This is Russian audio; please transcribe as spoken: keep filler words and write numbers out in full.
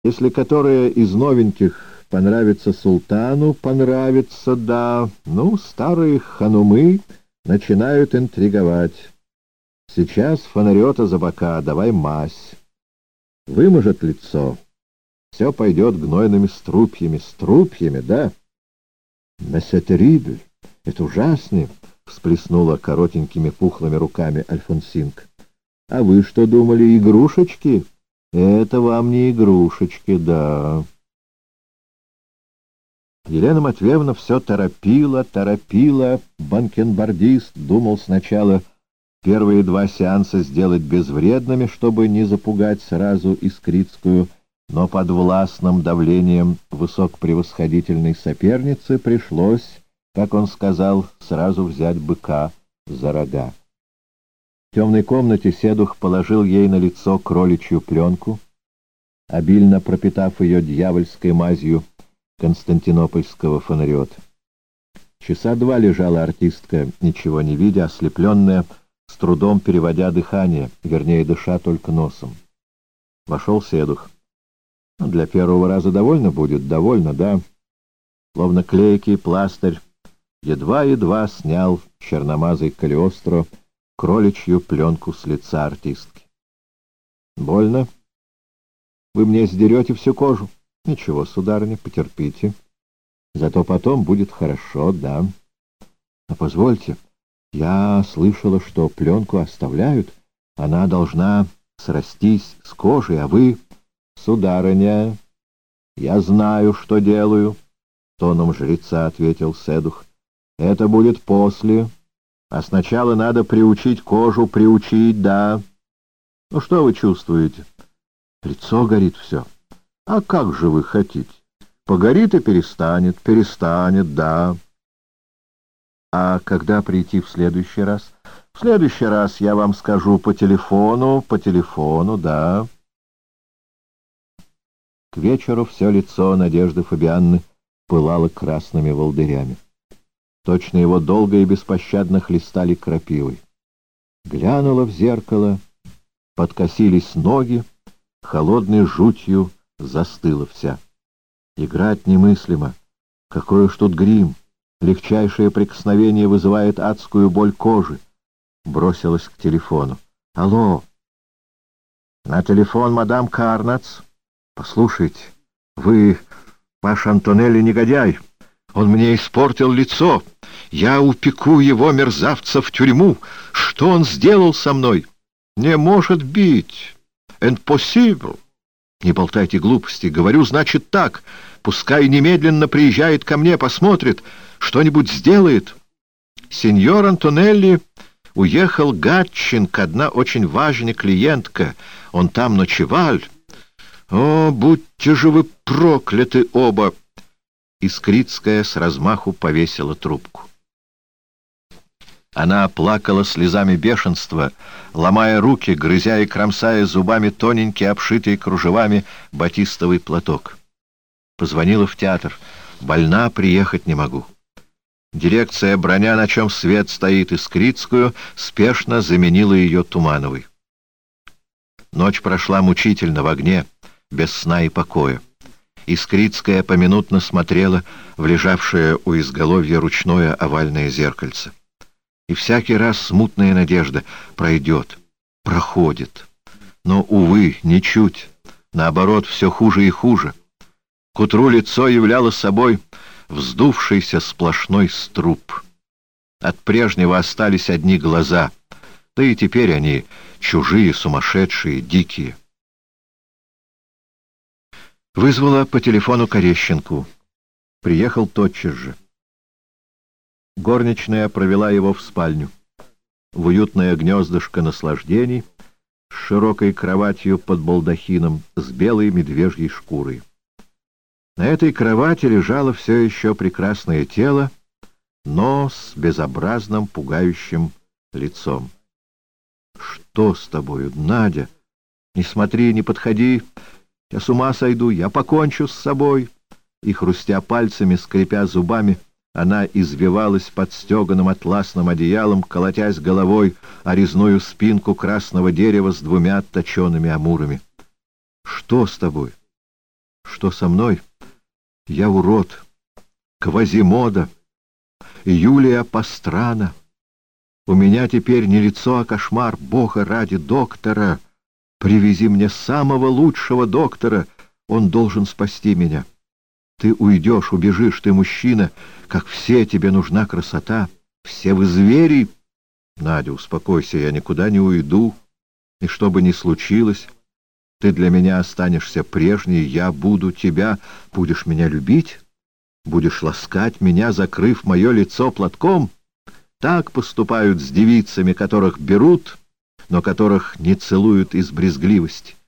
Если которая из новеньких понравится султану, понравится, да. Ну, старые ханумы начинают интриговать. Сейчас фонарета за бока, давай мазь. Выможет лицо. Все пойдет гнойными струпьями. Струпьями, да? «Месье Террибль, это ужасно!» — всплеснула коротенькими пухлыми руками Альфонсинг. «А вы что думали, игрушечки? Это вам не игрушечки, да». Елена Матвеевна все торопила, торопила. Бакенбардист думал сначала первые два сеанса сделать безвредными, чтобы не запугать сразу Искрицкую, но под властным давлением высокопревосходительной соперницы пришлось, как он сказал, сразу взять быка за рога. В темной комнате седух положил ей на лицо кроличью пленку, обильно пропитав ее дьявольской мазью константинопольского фонарета. Часа два лежала артистка, ничего не видя, ослепленная, с трудом переводя дыхание, вернее, дыша только носом. Вошел седух. Ну, для первого раза довольно будет, довольно, да. Словно клейкий пластырь, едва-едва снял черномазый Калиостро кроличью пленку с лица артистки. Больно? Вы мне сдерете всю кожу? Ничего, сударыня, потерпите. Зато потом будет хорошо, да. Но позвольте, я слышала, что пленку оставляют. Она должна срастись с кожей, а вы... «Сударыня, я знаю, что делаю», — тоном жреца ответил седух. «Это будет после, а сначала надо приучить кожу, приучить, да. Ну что вы чувствуете? Лицо горит все. А как же вы хотите? Погорит и перестанет, перестанет, да. А когда прийти в следующий раз? В следующий раз я вам скажу по телефону, по телефону, да». К вечеру все лицо Надежды Фабианны пылало красными волдырями. Точно его долго и беспощадно хлестали крапивой. Глянула в зеркало, подкосились ноги, холодной жутью застыла вся. Играть немыслимо. Какой уж тут грим! Легчайшее прикосновение вызывает адскую боль кожи. Бросилась к телефону. «Алло!» «На телефон мадам Карнац!» «Послушайте, вы, ваш Антонелли, негодяй! Он мне испортил лицо! Я упеку его, мерзавца, в тюрьму! Что он сделал со мной? Не может быть! Impossible! Не болтайте глупости! Говорю, значит, так! Пускай немедленно приезжает ко мне, посмотрит, что-нибудь сделает!» Сеньор Антонелли уехал Гатчинг, одна очень важная клиентка. Он там ночевал. «О, будьте же вы прокляты оба!» Искрицкая с размаху повесила трубку. Она плакала слезами бешенства, ломая руки, грызя и кромсая зубами тоненький, обшитый кружевами батистовый платок. Позвонила в театр. «Больна, приехать не могу». Дирекция, броня, на чем свет стоит, Искрицкую, спешно заменила ее Тумановой. Ночь прошла мучительно в огне, без сна и покоя. Искрицкая поминутно смотрела в лежавшее у изголовья ручное овальное зеркальце. И всякий раз смутная надежда пройдет, проходит. Но, увы, ничуть. Наоборот, все хуже и хуже. К утру лицо являло собой вздувшийся сплошной струп. От прежнего остались одни глаза, да и теперь они чужие, сумасшедшие, дикие. Вызвала по телефону Корещенку. Приехал тотчас же. Горничная провела его в спальню. В уютное гнездышко наслаждений с широкой кроватью под балдахином, с белой медвежьей шкурой. На этой кровати лежало все еще прекрасное тело, но с безобразным, пугающим лицом. «Что с тобою, Надя? Не смотри, не подходи. Я с ума сойду, я покончу с собой». И, хрустя пальцами, скрипя зубами, она извивалась под стеганым атласным одеялом, колотясь головой о резную спинку красного дерева с двумя точеными амурами. «Что с тобой? Что со мной? Я урод, Квазимода, Юлия Пастрана. У меня теперь не лицо, а кошмар. Бога ради, доктора! Привези мне самого лучшего доктора. Он должен спасти меня. Ты уйдешь, убежишь, ты мужчина. Как все, тебе нужна красота. Все вы звери. Надя, успокойся, я никуда не уйду. И что бы ни случилось, ты для меня останешься прежней. Я буду тебя. Будешь меня любить? Будешь ласкать меня, закрыв мое лицо платком? Так поступают с девицами, которых берут, но которых не целуют из брезгливости.